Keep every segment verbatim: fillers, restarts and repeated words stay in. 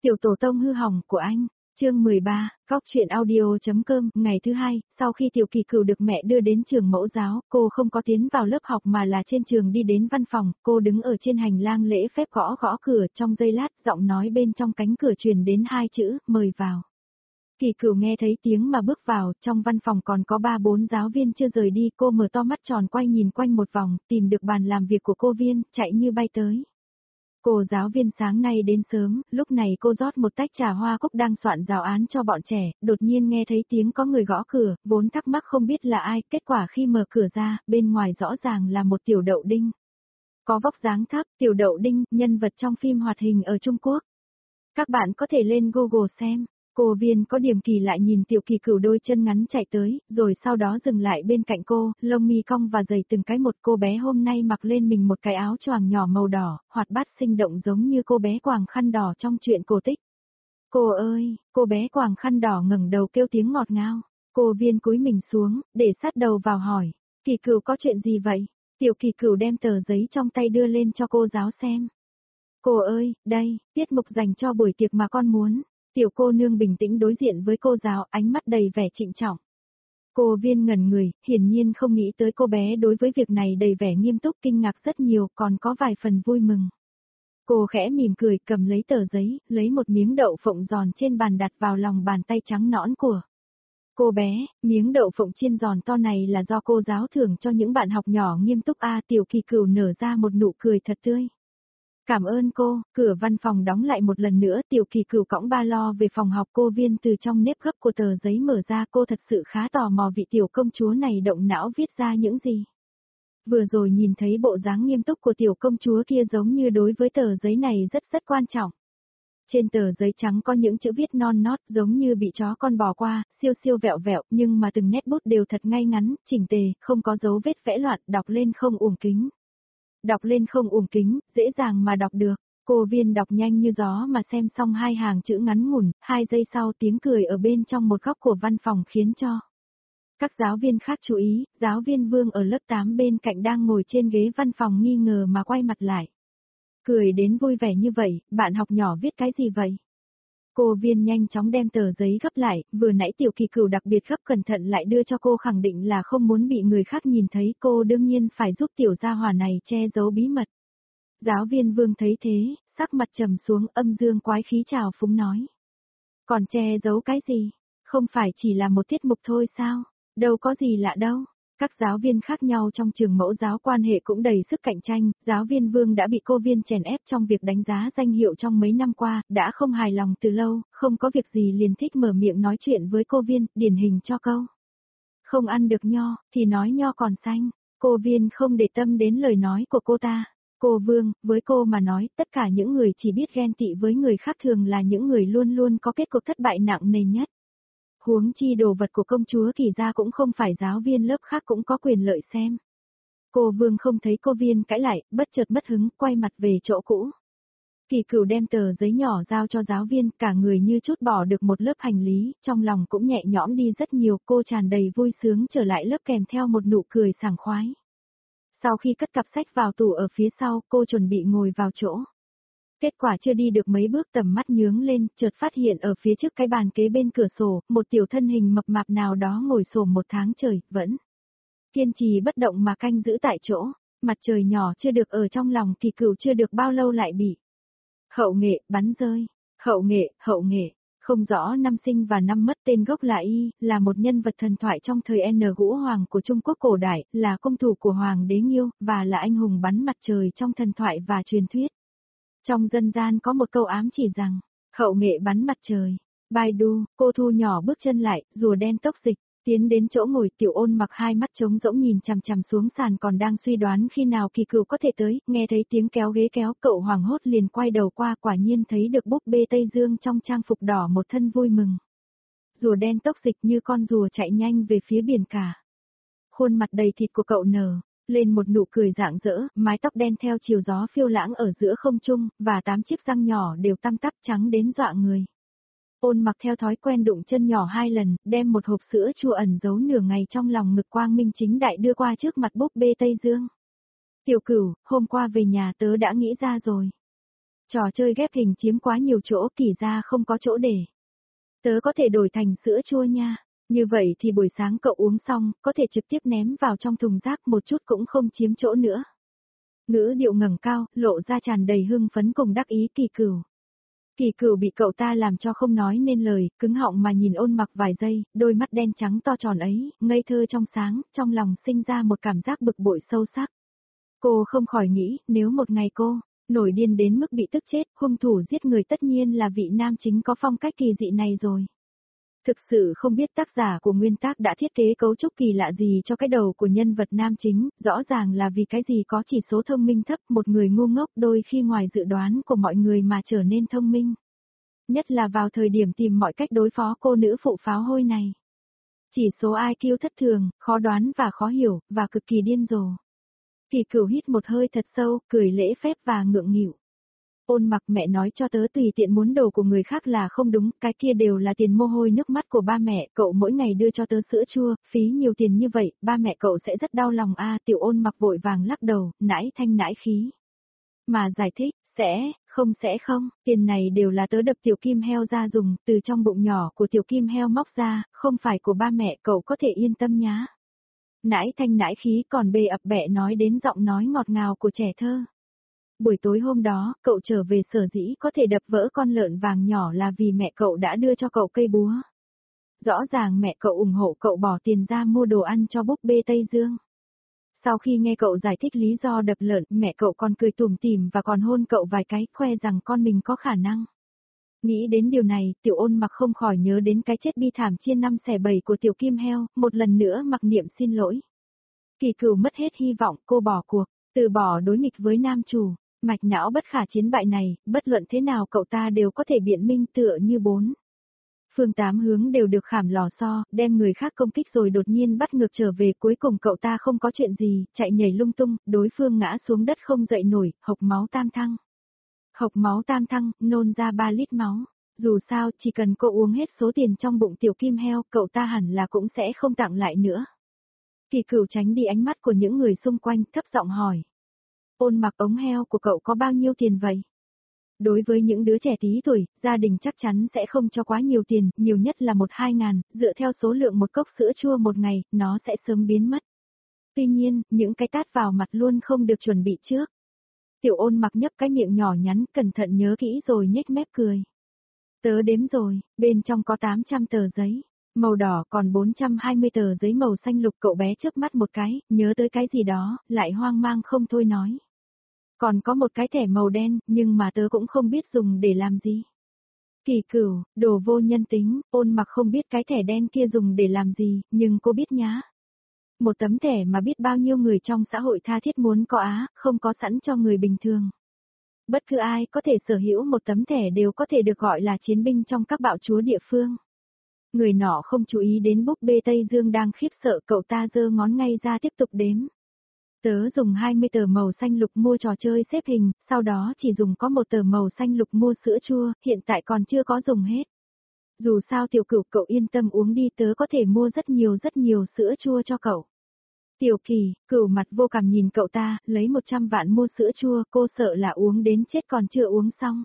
Tiểu tổ tông hư hỏng của anh, chương mười ba, Cóc truyện audio.com, ngày thứ hai, sau khi Tiểu Kỳ Cửu được mẹ đưa đến trường mẫu giáo, cô không có tiến vào lớp học mà là trên trường đi đến văn phòng, cô đứng ở trên hành lang lễ phép gõ gõ cửa, trong giây lát, giọng nói bên trong cánh cửa truyền đến hai chữ, mời vào. Kỳ Cửu nghe thấy tiếng mà bước vào, trong văn phòng còn có ba bốn giáo viên chưa rời đi, cô mở to mắt tròn quay nhìn quanh một vòng, tìm được bàn làm việc của cô Viên, chạy như bay tới. Cô giáo viên sáng nay đến sớm, lúc này cô rót một tách trà hoa cúc đang soạn giáo án cho bọn trẻ, đột nhiên nghe thấy tiếng có người gõ cửa, vốn thắc mắc không biết là ai, kết quả khi mở cửa ra, bên ngoài rõ ràng là một tiểu đậu đinh. Có vóc dáng thấp, tiểu đậu đinh, nhân vật trong phim hoạt hình ở Trung Quốc. Các bạn có thể lên Google xem. Cô Viên có điểm kỳ lại nhìn Tiểu Kỳ Cửu đôi chân ngắn chạy tới, rồi sau đó dừng lại bên cạnh cô, lông mi cong và giày từng cái một. Cô bé hôm nay mặc lên mình một cái áo choàng nhỏ màu đỏ, hoạt bát sinh động giống như cô bé quàng khăn đỏ trong truyện cổ tích. Cô ơi, cô bé quàng khăn đỏ ngẩng đầu kêu tiếng ngọt ngào. Cô Viên cúi mình xuống, để sát đầu vào hỏi, Kỳ Cửu có chuyện gì vậy? Tiểu Kỳ Cửu đem tờ giấy trong tay đưa lên cho cô giáo xem. Cô ơi, đây, tiết mục dành cho buổi tiệc mà con muốn. Tiểu cô nương bình tĩnh đối diện với cô giáo, ánh mắt đầy vẻ trịnh trọng. Cô Viên ngẩn người, hiển nhiên không nghĩ tới cô bé đối với việc này đầy vẻ nghiêm túc, kinh ngạc rất nhiều, còn có vài phần vui mừng. Cô khẽ mỉm cười, cầm lấy tờ giấy, lấy một miếng đậu phộng giòn trên bàn đặt vào lòng bàn tay trắng nõn của cô bé. Miếng đậu phộng chiên giòn to này là do cô giáo thưởng cho những bạn học nhỏ nghiêm túc. A Tiểu Kỳ Cửu nở ra một nụ cười thật tươi. Cảm ơn cô. Cửa văn phòng đóng lại một lần nữa, Tiểu Kỳ Cửu cõng ba lo về phòng học. Cô Viên từ trong nếp gấp của tờ giấy mở ra, cô thật sự khá tò mò vị tiểu công chúa này động não viết ra những gì. Vừa rồi nhìn thấy bộ dáng nghiêm túc của tiểu công chúa kia giống như đối với tờ giấy này rất rất quan trọng. Trên tờ giấy trắng có những chữ viết non nót giống như bị chó con bò qua, siêu siêu vẹo vẹo, nhưng mà từng nét bút đều thật ngay ngắn, chỉnh tề, không có dấu vết vẽ loạn, đọc lên không uổng kính. Đọc lên không uổng kính, dễ dàng mà đọc được. Cô Viên đọc nhanh như gió mà xem xong hai hàng chữ ngắn ngủn, hai giây sau tiếng cười ở bên trong một góc của văn phòng khiến cho các giáo viên khác chú ý. Giáo viên Vương ở lớp tám bên cạnh đang ngồi trên ghế văn phòng nghi ngờ mà quay mặt lại. Cười đến vui vẻ như vậy, bạn học nhỏ viết cái gì vậy? Cô Viên nhanh chóng đem tờ giấy gấp lại, vừa nãy Tiểu Kỳ Cửu đặc biệt gấp cẩn thận lại đưa cho cô, khẳng định là không muốn bị người khác nhìn thấy, cô đương nhiên phải giúp tiểu gia hỏa này che giấu bí mật. Giáo viên Vương thấy thế, sắc mặt trầm xuống, âm dương quái khí trào phúng nói. Còn che giấu cái gì? Không phải chỉ là một tiết mục thôi sao? Đâu có gì lạ đâu. Các giáo viên khác nhau trong trường mẫu giáo quan hệ cũng đầy sức cạnh tranh, giáo viên Vương đã bị cô Viên chèn ép trong việc đánh giá danh hiệu trong mấy năm qua, đã không hài lòng từ lâu, không có việc gì liền thích mở miệng nói chuyện với cô Viên, điển hình cho câu. Không ăn được nho, thì nói nho còn xanh. Cô Viên không để tâm đến lời nói của cô ta. Cô Vương, với cô mà nói, tất cả những người chỉ biết ghen tị với người khác thường là những người luôn luôn có kết cục thất bại nặng nề nhất. Huống chi đồ vật của công chúa Kỳ gia cũng không phải giáo viên lớp khác cũng có quyền lợi xem. Cô Vương không thấy cô Viên cãi lại, bất chợt mất hứng, quay mặt về chỗ cũ. Kỳ Cửu đem tờ giấy nhỏ giao cho giáo viên, cả người như chút bỏ được một lớp hành lý, trong lòng cũng nhẹ nhõm đi rất nhiều, cô tràn đầy vui sướng trở lại lớp kèm theo một nụ cười sảng khoái. Sau khi cất cặp sách vào tủ ở phía sau, cô chuẩn bị ngồi vào chỗ. Kết quả chưa đi được mấy bước tầm mắt nhướng lên, chợt phát hiện ở phía trước cái bàn kế bên cửa sổ, một tiểu thân hình mập mạp nào đó ngồi xổm một tháng trời, vẫn kiên trì bất động mà canh giữ tại chỗ. Mặt trời nhỏ chưa được ở trong lòng Kỳ Cửu chưa được bao lâu lại bị hậu nghệ bắn rơi. Hậu nghệ, hậu nghệ, không rõ năm sinh và năm mất, tên gốc là Y, là một nhân vật thần thoại trong thời N Gũ Hoàng của Trung Quốc cổ đại, là công thủ của Hoàng đế Nghiêu, và là anh hùng bắn mặt trời trong thần thoại và truyền thuyết. Trong dân gian có một câu ám chỉ rằng, hậu nghệ bắn mặt trời. Baidu, cô thu nhỏ bước chân lại, rùa đen tốc dịch, tiến đến chỗ ngồi. Tiểu Ôn mặc hai mắt trống rỗng nhìn chằm chằm xuống sàn, còn đang suy đoán khi nào Kỳ Cửu có thể tới, nghe thấy tiếng kéo ghế kéo, cậu hoảng hốt liền quay đầu qua, quả nhiên thấy được búp bê Tây Dương trong trang phục đỏ một thân vui mừng. Rùa đen tốc dịch như con rùa chạy nhanh về phía biển cả. Khuôn mặt đầy thịt của cậu nở lên một nụ cười rạng rỡ, mái tóc đen theo chiều gió phiêu lãng ở giữa không trung, và tám chiếc răng nhỏ đều tăm tắp trắng đến dọa người. Ôn mặc theo thói quen đụng chân nhỏ hai lần, đem một hộp sữa chua ẩn giấu nửa ngày trong lòng ngực quang minh chính đại đưa qua trước mặt búp bê Tây Dương. Tiểu Cửu, hôm qua về nhà tớ đã nghĩ ra rồi. Trò chơi ghép hình chiếm quá nhiều chỗ, Kỳ ra không có chỗ để. Tớ có thể đổi thành sữa chua nha. Như vậy thì buổi sáng cậu uống xong, có thể trực tiếp ném vào trong thùng rác, một chút cũng không chiếm chỗ nữa. Ngữ điệu ngẩng cao, lộ ra tràn đầy hưng phấn cùng đắc ý Kỳ Cửu. Kỳ Cửu bị cậu ta làm cho không nói nên lời, cứng họng mà nhìn Ôn Mặc vài giây, đôi mắt đen trắng to tròn ấy, ngây thơ trong sáng, trong lòng sinh ra một cảm giác bực bội sâu sắc. Cô không khỏi nghĩ, nếu một ngày cô nổi điên đến mức bị tức chết, hung thủ giết người tất nhiên là vị nam chính có phong cách kỳ dị này rồi. Thực sự không biết tác giả của nguyên tác đã thiết kế cấu trúc kỳ lạ gì cho cái đầu của nhân vật nam chính, rõ ràng là vì cái gì có chỉ số thông minh thấp, một người ngu ngốc đôi khi ngoài dự đoán của mọi người mà trở nên thông minh. Nhất là vào thời điểm tìm mọi cách đối phó cô nữ phụ pháo hôi này. Chỉ số i kiu thất thường, khó đoán và khó hiểu, và cực kỳ điên rồ. Kỳ Cửu hít một hơi thật sâu, cười lễ phép và ngượng nghịu. Ôn Mặc, mẹ nói cho tớ tùy tiện muốn đồ của người khác là không đúng, cái kia đều là tiền mồ hôi nước mắt của ba mẹ, cậu mỗi ngày đưa cho tớ sữa chua, phí nhiều tiền như vậy, ba mẹ cậu sẽ rất đau lòng a. Tiểu Ôn Mặc vội vàng lắc đầu, nãi thanh nãi khí. Mà giải thích, sẽ, không sẽ không, tiền này đều là tớ đập tiểu kim heo ra dùng, từ trong bụng nhỏ của tiểu kim heo móc ra, không phải của ba mẹ cậu, có thể yên tâm nhá. Nãi thanh nãi khí còn bề ập bẹ nói đến giọng nói ngọt ngào của trẻ thơ. Buổi tối hôm đó, cậu trở về sở dĩ có thể đập vỡ con lợn vàng nhỏ là vì mẹ cậu đã đưa cho cậu cây búa. Rõ ràng mẹ cậu ủng hộ cậu bỏ tiền ra mua đồ ăn cho búp bê Tây Dương. Sau khi nghe cậu giải thích lý do đập lợn, mẹ cậu còn cười tủm tỉm và còn hôn cậu vài cái, khoe rằng con mình có khả năng. Nghĩ đến điều này, Tiểu Ôn Mặc không khỏi nhớ đến cái chết bi thảm chia năm xẻ bảy của tiểu kim heo, một lần nữa mặc niệm xin lỗi. Kỳ Cửu mất hết hy vọng, cô bỏ cuộc, từ bỏ đối nghịch với nam chủ. Mạch não bất khả chiến bại này, bất luận thế nào cậu ta đều có thể biện minh tựa như bốn. Phương tám hướng đều được khảm lò xo, đem người khác công kích rồi đột nhiên bắt ngược trở về, cuối cùng cậu ta không có chuyện gì, chạy nhảy lung tung, đối phương ngã xuống đất không dậy nổi, hộc máu tam thăng. Hộc máu tam thăng, nôn ra ba lít máu. Dù sao, chỉ cần cô uống hết số tiền trong bụng tiểu kim heo, cậu ta hẳn là cũng sẽ không tặng lại nữa. Kỳ Cửu tránh đi ánh mắt của những người xung quanh, thấp giọng hỏi. Ôn Mặc, ống heo của cậu có bao nhiêu tiền vậy? Đối với những đứa trẻ tí tuổi, gia đình chắc chắn sẽ không cho quá nhiều tiền, nhiều nhất là một hai ngàn, dựa theo số lượng một cốc sữa chua một ngày, nó sẽ sớm biến mất. Tuy nhiên, những cái tát vào mặt luôn không được chuẩn bị trước. Tiểu Ôn Mặc nhấp cái miệng nhỏ nhắn, cẩn thận nhớ kỹ rồi nhếch mép cười. Tớ đếm rồi, bên trong có tám trăm tờ giấy. Màu đỏ còn bốn trăm hai mươi tờ giấy màu xanh lục. Cậu bé chớp mắt một cái, nhớ tới cái gì đó, lại hoang mang không thôi nói. Còn có một cái thẻ màu đen, nhưng mà tớ cũng không biết dùng để làm gì. Kỳ Cửu, đồ vô nhân tính, Ôn Mặc không biết cái thẻ đen kia dùng để làm gì, nhưng cô biết nhá. Một tấm thẻ mà biết bao nhiêu người trong xã hội tha thiết muốn có á, không có sẵn cho người bình thường. Bất cứ ai có thể sở hữu một tấm thẻ đều có thể được gọi là chiến binh trong các bạo chúa địa phương. Người nọ không chú ý đến búp bê Tây Dương đang khiếp sợ, cậu ta giơ ngón ngay ra tiếp tục đếm. Tớ dùng hai mươi tờ màu xanh lục mua trò chơi xếp hình, sau đó chỉ dùng có một tờ màu xanh lục mua sữa chua, hiện tại còn chưa có dùng hết. Dù sao Tiểu Cửu, cậu yên tâm uống đi, tớ có thể mua rất nhiều rất nhiều sữa chua cho cậu. Tiểu Kỳ, Cửu mặt vô cảm nhìn cậu ta, lấy một trăm vạn mua sữa chua, cô sợ là uống đến chết còn chưa uống xong.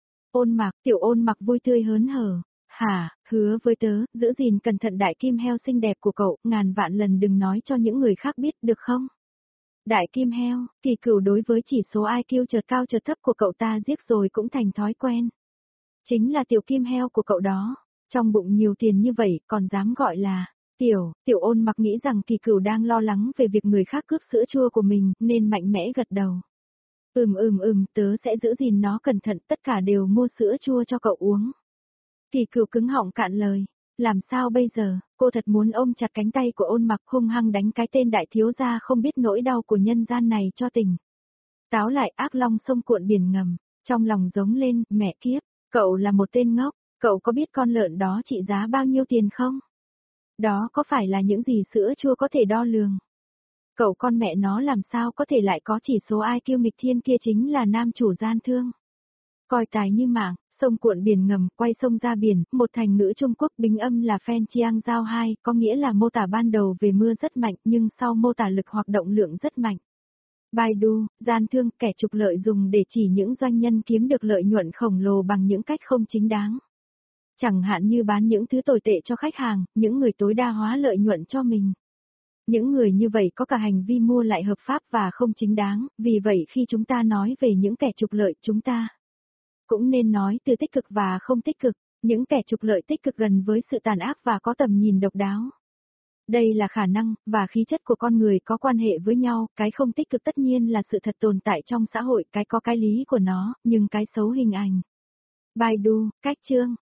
Ôn Mặc, Tiểu Ôn Mặc vui tươi hớn hở. Hả, hứa với tớ, giữ gìn cẩn thận đại kim heo xinh đẹp của cậu, ngàn vạn lần đừng nói cho những người khác biết, được không? Đại kim heo, Kỳ Cửu đối với chỉ số i kiu chợt cao chợt thấp của cậu ta giết rồi cũng thành thói quen. Chính là tiểu kim heo của cậu đó, trong bụng nhiều tiền như vậy còn dám gọi là tiểu. Tiểu Ôn Mặc nghĩ rằng Kỳ Cửu đang lo lắng về việc người khác cướp sữa chua của mình nên mạnh mẽ gật đầu. Ừm ừm ừm, tớ sẽ giữ gìn nó cẩn thận, tất cả đều mua sữa chua cho cậu uống. Kỳ Cửu cứng họng cạn lời. Làm sao bây giờ, cô thật muốn ôm chặt cánh tay của Ôn Mặc hung hăng đánh cái tên đại thiếu gia không biết nỗi đau của nhân gian này cho tỉnh. Táo lại, ác long sông cuộn biển ngầm, trong lòng giống lên, mẹ kiếp, cậu là một tên ngốc, cậu có biết con lợn đó trị giá bao nhiêu tiền không? Đó có phải là những gì sữa chua có thể đo lường? Cậu con mẹ nó làm sao có thể lại có chỉ số i kiu nghịch thiên, kia chính là nam chủ gian thương. Coi tài như mạng. Sông cuộn biển ngầm, quay sông ra biển, một thành ngữ Trung Quốc bình âm là Phen Chiang Giao hai, có nghĩa là mô tả ban đầu về mưa rất mạnh nhưng sau mô tả lực hoạt động lượng rất mạnh. Baidu, gian thương, kẻ trục lợi dùng để chỉ những doanh nhân kiếm được lợi nhuận khổng lồ bằng những cách không chính đáng. Chẳng hạn như bán những thứ tồi tệ cho khách hàng, những người tối đa hóa lợi nhuận cho mình. Những người như vậy có cả hành vi mua lại hợp pháp và không chính đáng, vì vậy khi chúng ta nói về những kẻ trục lợi, chúng ta cũng nên nói từ tích cực và không tích cực. Những kẻ trục lợi tích cực gần với sự tàn ác và có tầm nhìn độc đáo. Đây là khả năng, và khí chất của con người có quan hệ với nhau, cái không tích cực tất nhiên là sự thật tồn tại trong xã hội, cái có cái lý của nó, nhưng cái xấu hình ảnh. Baidu, cách chương.